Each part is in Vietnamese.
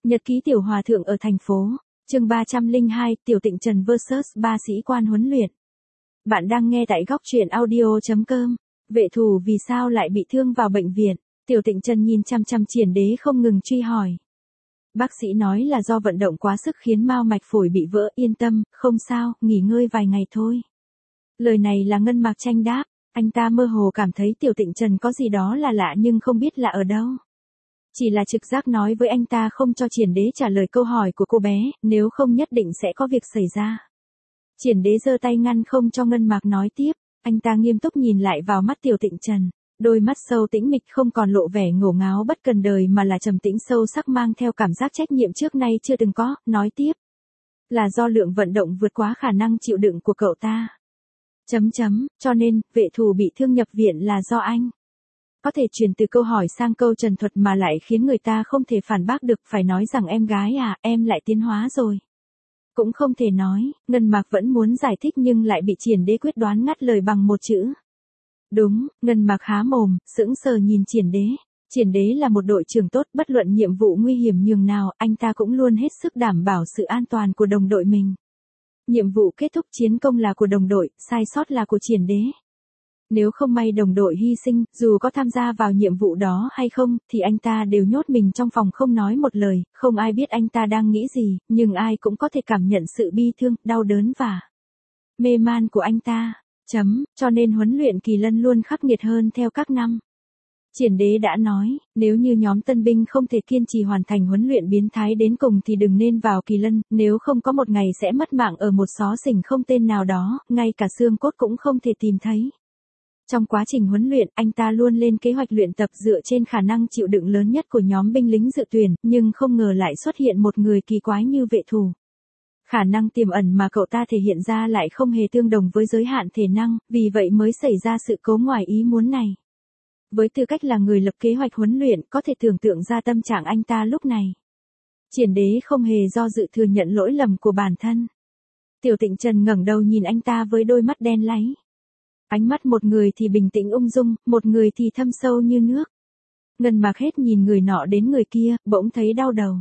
Nhật ký tiểu hòa thượng ở thành phố. Chương 302, Tiểu Tịnh Trần vs 3 sĩ quan huấn luyện. Bạn đang nghe tại góc truyện audio.com. Vệ thủ vì sao lại bị thương vào bệnh viện? Tiểu Tịnh Trần nhìn chăm chăm Triển Đế không ngừng truy hỏi. Bác sĩ nói là do vận động quá sức khiến mao mạch phổi bị vỡ, yên tâm, không sao, nghỉ ngơi vài ngày thôi. Lời này là Ngân Mạc Tranh đáp, anh ta mơ hồ cảm thấy Tiểu Tịnh Trần có gì đó là lạ nhưng không biết là ở đâu. Chỉ là trực giác nói với anh ta không cho Triển Đế trả lời câu hỏi của cô bé, nếu không nhất định sẽ có việc xảy ra. Triển Đế giơ tay ngăn không cho Ngân Mạc nói tiếp, anh ta nghiêm túc nhìn lại vào mắt Tiểu Tịnh Trần. Đôi mắt sâu tĩnh mịch không còn lộ vẻ ngổ ngáo bất cần đời mà là trầm tĩnh sâu sắc mang theo cảm giác trách nhiệm trước nay chưa từng có, nói tiếp. Là do lượng vận động vượt quá khả năng chịu đựng của cậu ta. Cho nên, vệ thủ bị thương nhập viện là do anh. Có thể chuyển từ câu hỏi sang câu trần thuật mà lại khiến người ta không thể phản bác được, phải nói rằng em gái à, em lại tiến hóa rồi. Cũng không thể nói, Ngân Mạc vẫn muốn giải thích nhưng lại bị Triển Đế quyết đoán ngắt lời bằng một chữ. Đúng, Ngân Mạc há mồm, sững sờ nhìn Triển Đế. Triển Đế là một đội trưởng tốt, bất luận nhiệm vụ nguy hiểm nhường nào, anh ta cũng luôn hết sức đảm bảo sự an toàn của đồng đội mình. Nhiệm vụ kết thúc chiến công là của đồng đội, sai sót là của Triển Đế. Nếu không may đồng đội hy sinh, dù có tham gia vào nhiệm vụ đó hay không, thì anh ta đều nhốt mình trong phòng không nói một lời, không ai biết anh ta đang nghĩ gì, nhưng ai cũng có thể cảm nhận sự bi thương, đau đớn và mê man của anh ta. Cho nên huấn luyện Kỳ Lân luôn khắc nghiệt hơn theo các năm. Triển Đế đã nói, nếu như nhóm tân binh không thể kiên trì hoàn thành huấn luyện biến thái đến cùng thì đừng nên vào Kỳ Lân, nếu không có một ngày sẽ mất mạng ở một xó xỉnh không tên nào đó, ngay cả xương cốt cũng không thể tìm thấy. Trong quá trình huấn luyện, anh ta luôn lên kế hoạch luyện tập dựa trên khả năng chịu đựng lớn nhất của nhóm binh lính dự tuyển, nhưng không ngờ lại xuất hiện một người kỳ quái như vệ thủ. Khả năng tiềm ẩn mà cậu ta thể hiện ra lại không hề tương đồng với giới hạn thể năng, vì vậy mới xảy ra sự cố ngoài ý muốn này. Với tư cách là người lập kế hoạch huấn luyện, có thể tưởng tượng ra tâm trạng anh ta lúc này. Triển Đế không hề do dự thừa nhận lỗi lầm của bản thân. Tiểu Tịnh Trần ngẩng đầu nhìn anh ta với đôi mắt đen láy. Ánh mắt một người thì bình tĩnh ung dung, một người thì thâm sâu như nước. Ngân Mạc hết nhìn người nọ đến người kia, bỗng thấy đau đầu.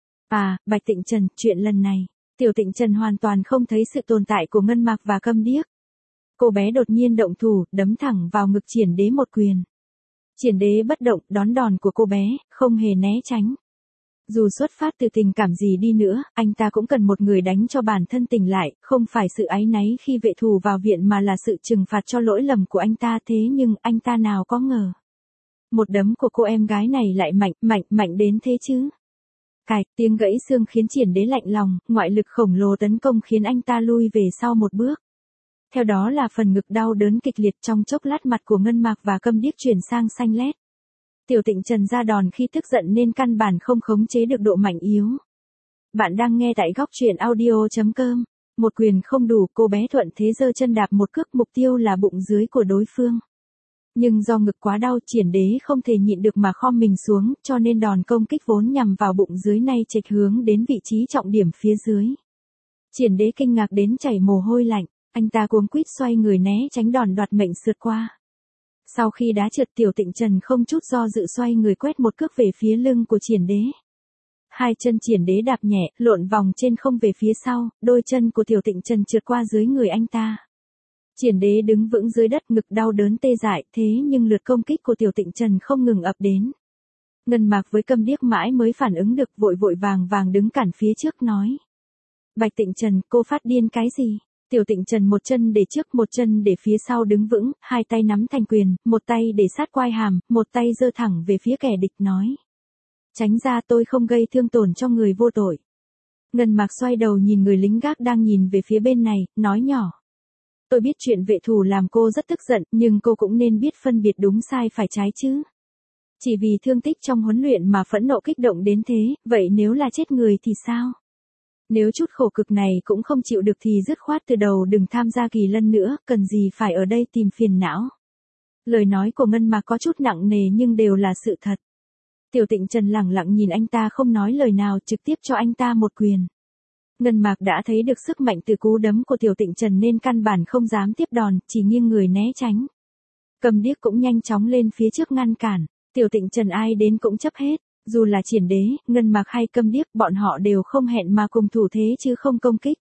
À, Bạch Tịnh Trần, chuyện lần này. Tiểu Tịnh Trần hoàn toàn không thấy sự tồn tại của Ngân Mạc và câm điếc. Cô bé đột nhiên động thủ, đấm thẳng vào ngực Triển Đế một quyền. Triển Đế bất động, đón đòn của cô bé, không hề né tránh. Dù xuất phát từ tình cảm gì đi nữa, anh ta cũng cần một người đánh cho bản thân tỉnh lại, không phải sự áy náy khi vệ thủ vào viện mà là sự trừng phạt cho lỗi lầm của anh ta. Thế nhưng anh ta nào có ngờ. Một đấm của cô em gái này lại mạnh đến thế chứ. Cạch, tiếng gãy xương khiến Triển Đế lạnh lòng, ngoại lực khổng lồ tấn công khiến anh ta lui về sau một bước. Theo đó là phần ngực đau đớn kịch liệt, trong chốc lát mặt của Ngân Mạc và câm điếc chuyển sang xanh lét. Tiểu Tịnh Trần ra đòn khi tức giận nên căn bản không khống chế được độ mạnh yếu. Bạn đang nghe tại góc truyện audio.com. Một quyền không đủ, cô bé thuận thế giơ chân đạp một cước, mục tiêu là bụng dưới của đối phương. Nhưng do ngực quá đau, Triển Đế không thể nhịn được mà khom mình xuống, cho nên đòn công kích vốn nhằm vào bụng dưới này chệch hướng đến vị trí trọng điểm phía dưới. Triển Đế kinh ngạc đến chảy mồ hôi lạnh, anh ta cuống quýt xoay người né tránh đòn đoạt mệnh sượt qua. Sau khi đá trượt, Tiểu Tịnh Trần không chút do dự xoay người quét một cước về phía lưng của Triển Đế. Hai chân Triển Đế đạp nhẹ, lộn vòng trên không về phía sau, đôi chân của Tiểu Tịnh Trần trượt qua dưới người anh ta. Triển Đế đứng vững dưới đất, ngực đau đớn tê dại, thế nhưng lượt công kích của Tiểu Tịnh Trần không ngừng ập đến. Ngân Mạc với câm điếc mãi mới phản ứng được, vội vàng đứng cản phía trước nói. Bạch Tịnh Trần, cô phát điên cái gì? Tiểu Tịnh Trần một chân để trước, một chân để phía sau đứng vững, hai tay nắm thành quyền, một tay để sát quai hàm, một tay giơ thẳng về phía kẻ địch nói. Tránh ra, tôi không gây thương tổn cho người vô tội. Ngân Mạc xoay đầu nhìn người lính gác đang nhìn về phía bên này, nói nhỏ. Tôi biết chuyện vệ thủ làm cô rất tức giận, nhưng cô cũng nên biết phân biệt đúng sai phải trái chứ. Chỉ vì thương tích trong huấn luyện mà phẫn nộ kích động đến thế, vậy nếu là chết người thì sao? Nếu chút khổ cực này cũng không chịu được thì dứt khoát từ đầu đừng tham gia Kỳ Lân nữa, cần gì phải ở đây tìm phiền não. Lời nói của Ngân Mạc có chút nặng nề nhưng đều là sự thật. Tiểu Tịnh Trần lẳng lặng nhìn anh ta không nói lời nào, trực tiếp cho anh ta một quyền. Ngân Mạc đã thấy được sức mạnh từ cú đấm của Tiểu Tịnh Trần nên căn bản không dám tiếp đòn, chỉ nghiêng người né tránh. Câm điếc cũng nhanh chóng lên phía trước ngăn cản, Tiểu Tịnh Trần ai đến cũng chấp hết. Dù là Triển Đế, Ngân Mạc hay Câm Điếc, bọn họ đều không hẹn mà cùng thủ thế chứ không công kích.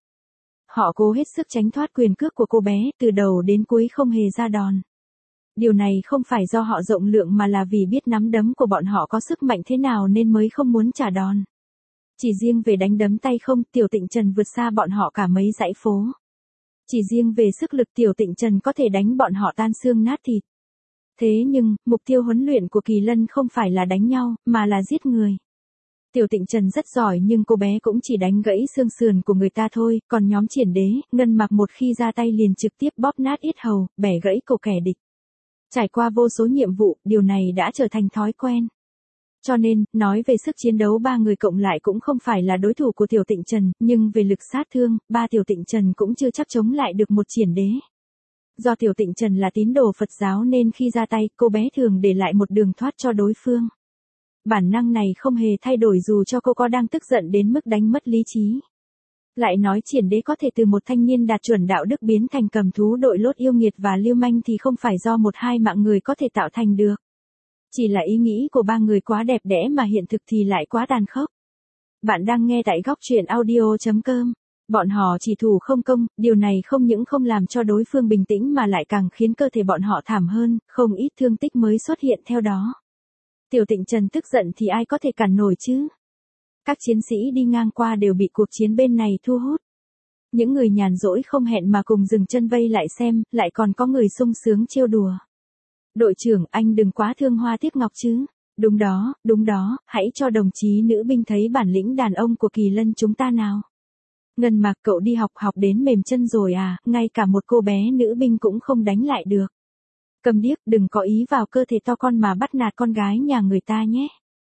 Họ cố hết sức tránh thoát quyền cước của cô bé, từ đầu đến cuối không hề ra đòn. Điều này không phải do họ rộng lượng mà là vì biết nắm đấm của bọn họ có sức mạnh thế nào nên mới không muốn trả đòn. Chỉ riêng về đánh đấm tay không, Tiểu Tịnh Trần vượt xa bọn họ cả mấy dãy phố. Chỉ riêng về sức lực Tiểu Tịnh Trần có thể đánh bọn họ tan xương nát thịt. Thế nhưng, mục tiêu huấn luyện của Kỳ Lân không phải là đánh nhau, mà là giết người. Tiểu Tịnh Trần rất giỏi nhưng cô bé cũng chỉ đánh gãy xương sườn của người ta thôi, còn nhóm Triển Đế, Ngân Mạc một khi ra tay liền trực tiếp bóp nát yết hầu, bẻ gãy cổ kẻ địch. Trải qua vô số nhiệm vụ, điều này đã trở thành thói quen. Cho nên, nói về sức chiến đấu ba người cộng lại cũng không phải là đối thủ của Tiểu Tịnh Trần, nhưng về lực sát thương, ba Tiểu Tịnh Trần cũng chưa chắc chống lại được một Triển Đế. Do Tiểu Tịnh Trần là tín đồ Phật giáo nên khi ra tay, cô bé thường để lại một đường thoát cho đối phương. Bản năng này không hề thay đổi dù cho cô có đang tức giận đến mức đánh mất lý trí. Lại nói Triển Đế có thể từ một thanh niên đạt chuẩn đạo đức biến thành cầm thú đội lốt yêu nghiệt và lưu manh thì không phải do một hai mạng người có thể tạo thành được. Chỉ là ý nghĩ của ba người quá đẹp đẽ mà hiện thực thì lại quá tàn khốc. Bạn đang nghe tại góc truyện audio.com. Bọn họ chỉ thủ không công, điều này không những không làm cho đối phương bình tĩnh mà lại càng khiến cơ thể bọn họ thảm hơn, không ít thương tích mới xuất hiện theo đó. Tiểu Tịnh Trần tức giận thì ai có thể cản nổi chứ? Các chiến sĩ đi ngang qua đều bị cuộc chiến bên này thu hút. Những người nhàn rỗi không hẹn mà cùng dừng chân vây lại xem, lại còn có người sung sướng trêu đùa. Đội trưởng, anh đừng quá thương hoa tiếc ngọc chứ. Đúng đó, hãy cho đồng chí nữ binh thấy bản lĩnh đàn ông của Kỳ Lân chúng ta nào. Ngân Mạc, cậu đi học đến mềm chân rồi à, ngay cả một cô bé nữ binh cũng không đánh lại được. Câm Điếc, đừng có ý vào cơ thể to con mà bắt nạt con gái nhà người ta nhé.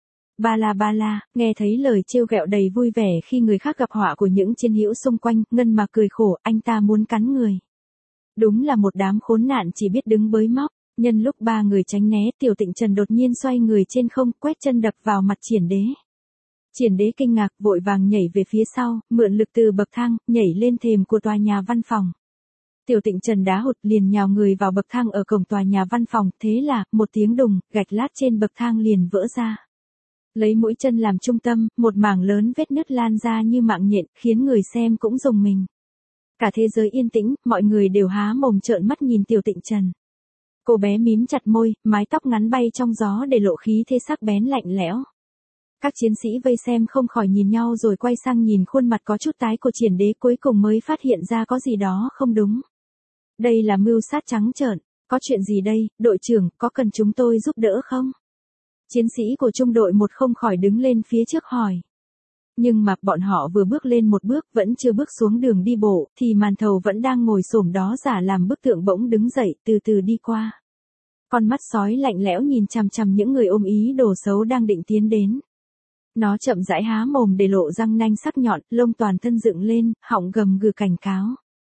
Ba la, nghe thấy lời trêu ghẹo đầy vui vẻ khi người khác gặp họa của những chiến hữu xung quanh, Ngân Mạc cười khổ, anh ta muốn cắn người. Đúng là một đám khốn nạn chỉ biết đứng bới móc. Nhân lúc ba người tránh né, Tiểu Tịnh Trần đột nhiên xoay người trên không, quét chân đập vào mặt Triển Đế. Triển Đế kinh ngạc, vội vàng nhảy về phía sau, mượn lực từ bậc thang, nhảy lên thềm của tòa nhà văn phòng. Tiểu Tịnh Trần đá hụt liền nhào người vào bậc thang ở cổng tòa nhà văn phòng, thế là, một tiếng đùng, gạch lát trên bậc thang liền vỡ ra. Lấy mũi chân làm trung tâm, một mảng lớn vết nứt lan ra như mạng nhện, khiến người xem cũng rùng mình. Cả thế giới yên tĩnh, mọi người đều há mồm trợn mắt nhìn Tiểu Tịnh Trần. Cô bé mím chặt môi, mái tóc ngắn bay trong gió để lộ khí thế sắc bén lạnh lẽo. Các chiến sĩ vây xem không khỏi nhìn nhau rồi quay sang nhìn khuôn mặt có chút tái của Triển Đế, cuối cùng mới phát hiện ra có gì đó không đúng. Đây là mưu sát trắng trợn, có chuyện gì đây, đội trưởng, có cần chúng tôi giúp đỡ không? Chiến sĩ của trung đội một không khỏi đứng lên phía trước hỏi. Nhưng mà bọn họ vừa bước lên một bước vẫn chưa bước xuống đường đi bộ, thì Màn Thầu vẫn đang ngồi xổm đó giả làm bức tượng bỗng đứng dậy, từ từ đi qua. Con mắt sói lạnh lẽo nhìn chằm chằm những người ôm ý đồ xấu đang định tiến đến. Nó chậm rãi há mồm để lộ răng nanh sắc nhọn, lông toàn thân dựng lên, họng gầm gừ cảnh cáo.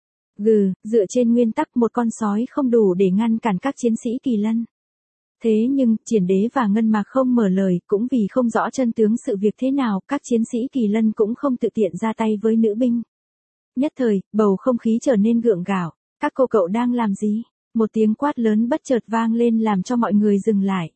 Gừ, dựa trên nguyên tắc một con sói không đủ để ngăn cản các chiến sĩ Kỳ Lân. Thế nhưng, Triển Đế và Ngân Mạc không mở lời, cũng vì không rõ chân tướng sự việc thế nào, các chiến sĩ Kỳ Lân cũng không tự tiện ra tay với nữ binh. Nhất thời, bầu không khí trở nên gượng gạo. Các cô cậu đang làm gì? Một tiếng quát lớn bất chợt vang lên làm cho mọi người dừng lại.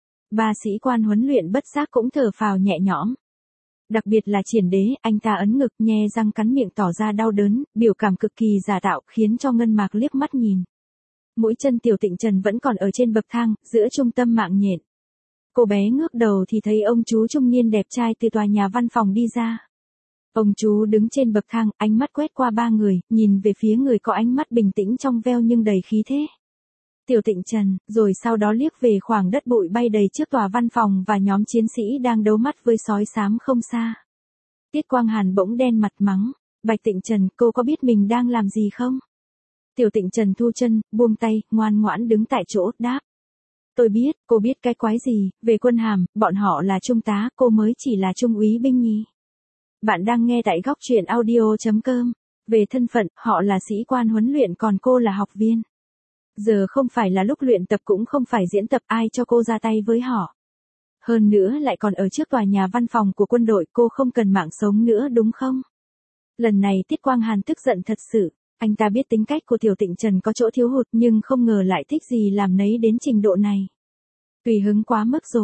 Ba sĩ quan huấn luyện bất giác cũng thở phào nhẹ nhõm. Đặc biệt là Triển Đế, anh ta ấn ngực nhe răng cắn miệng tỏ ra đau đớn, biểu cảm cực kỳ giả tạo khiến cho Ngân Mạc liếc mắt nhìn. Mũi chân Tiểu Tịnh Trần vẫn còn ở trên bậc thang, giữa trung tâm mạng nhện. Cô bé ngước đầu thì thấy ông chú trung niên đẹp trai từ tòa nhà văn phòng đi ra. Ông chú đứng trên bậc thang, ánh mắt quét qua ba người, nhìn về phía người có ánh mắt bình tĩnh trong veo nhưng đầy khí thế. Tiểu Tịnh Trần, rồi sau đó liếc về khoảng đất bụi bay đầy trước tòa văn phòng và nhóm chiến sĩ đang đấu mắt với sói xám không xa. Tiết Quang Hàn bỗng đen mặt mắng, Bạch Tịnh Trần, cô có biết mình đang làm gì không? Tiểu Tịnh Trần thu chân, buông tay, ngoan ngoãn đứng tại chỗ, đáp. Tôi biết, cô biết cái quái gì, về quân hàm, bọn họ là trung tá, cô mới chỉ là trung úy binh nhì. Bạn đang nghe tại góc truyện audio.com. Về thân phận, họ là sĩ quan huấn luyện còn cô là học viên. Giờ không phải là lúc luyện tập cũng không phải diễn tập, ai cho cô ra tay với họ. Hơn nữa lại còn ở trước tòa nhà văn phòng của quân đội, cô không cần mạng sống nữa đúng không? Lần này Tiết Quang Hàn tức giận thật sự. Anh ta biết tính cách của Tiểu Tịnh Trần có chỗ thiếu hụt nhưng không ngờ lại thích gì làm nấy đến trình độ này. Tùy hứng quá mức rồi.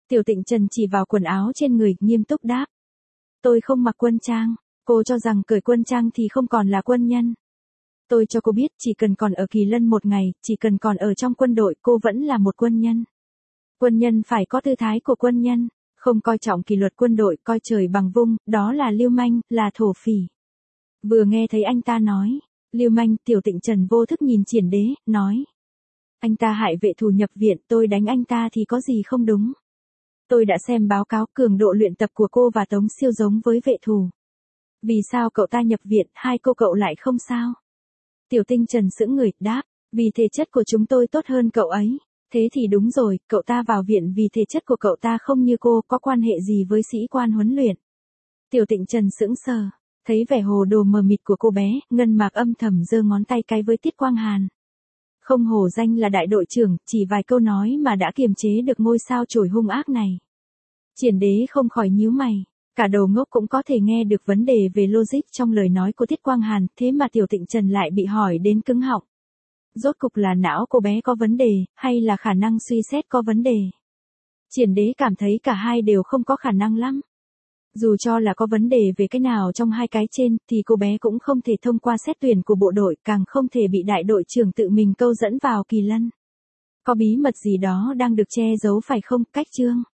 Tiểu Tịnh Trần chỉ vào quần áo trên người, nghiêm túc đáp. Tôi không mặc quân trang, cô cho rằng cởi quân trang thì không còn là quân nhân. Tôi cho cô biết chỉ cần còn ở Kỳ Lân một ngày, chỉ cần còn ở trong quân đội cô vẫn là một quân nhân. Quân nhân phải có tư thái của quân nhân, không coi trọng kỷ luật quân đội, coi trời bằng vung, đó là lưu manh, là thổ phỉ. Vừa nghe thấy anh ta nói, lưu manh, Tiểu Tịnh Trần vô thức nhìn Triển Đế, nói. Anh ta hại vệ thù nhập viện, tôi đánh anh ta thì có gì không đúng. Tôi đã xem báo cáo cường độ luyện tập của cô và Tống Siêu giống với vệ thù. Vì sao cậu ta nhập viện, hai cô cậu lại không sao? Tiểu Tinh Trần sững người, đáp, vì thể chất của chúng tôi tốt hơn cậu ấy. Thế thì đúng rồi, cậu ta vào viện vì thể chất của cậu ta không như cô, có quan hệ gì với sĩ quan huấn luyện? Tiểu Tịnh Trần sững sờ, thấy vẻ hồ đồ mờ mịt của cô bé, Ngân Mạc âm thầm giơ ngón tay cái với Tiết Quang Hàn. Không hổ danh là đại đội trưởng, chỉ vài câu nói mà đã kiềm chế được ngôi sao chổi hung ác này. Triển Đế không khỏi nhíu mày, cả đầu ngốc cũng có thể nghe được vấn đề về logic trong lời nói của Tiết Quang Hàn, thế mà Tiểu Tịnh Trần lại bị hỏi đến cứng họng. Rốt cục là não cô bé có vấn đề, hay là khả năng suy xét có vấn đề? Triển Đế cảm thấy cả hai đều không có khả năng lắm. Dù cho là có vấn đề về cái nào trong hai cái trên, thì cô bé cũng không thể thông qua xét tuyển của bộ đội, càng không thể bị đại đội trưởng tự mình câu dẫn vào Kỳ Lân. Có bí mật gì đó đang được che giấu phải không, Cách Trương?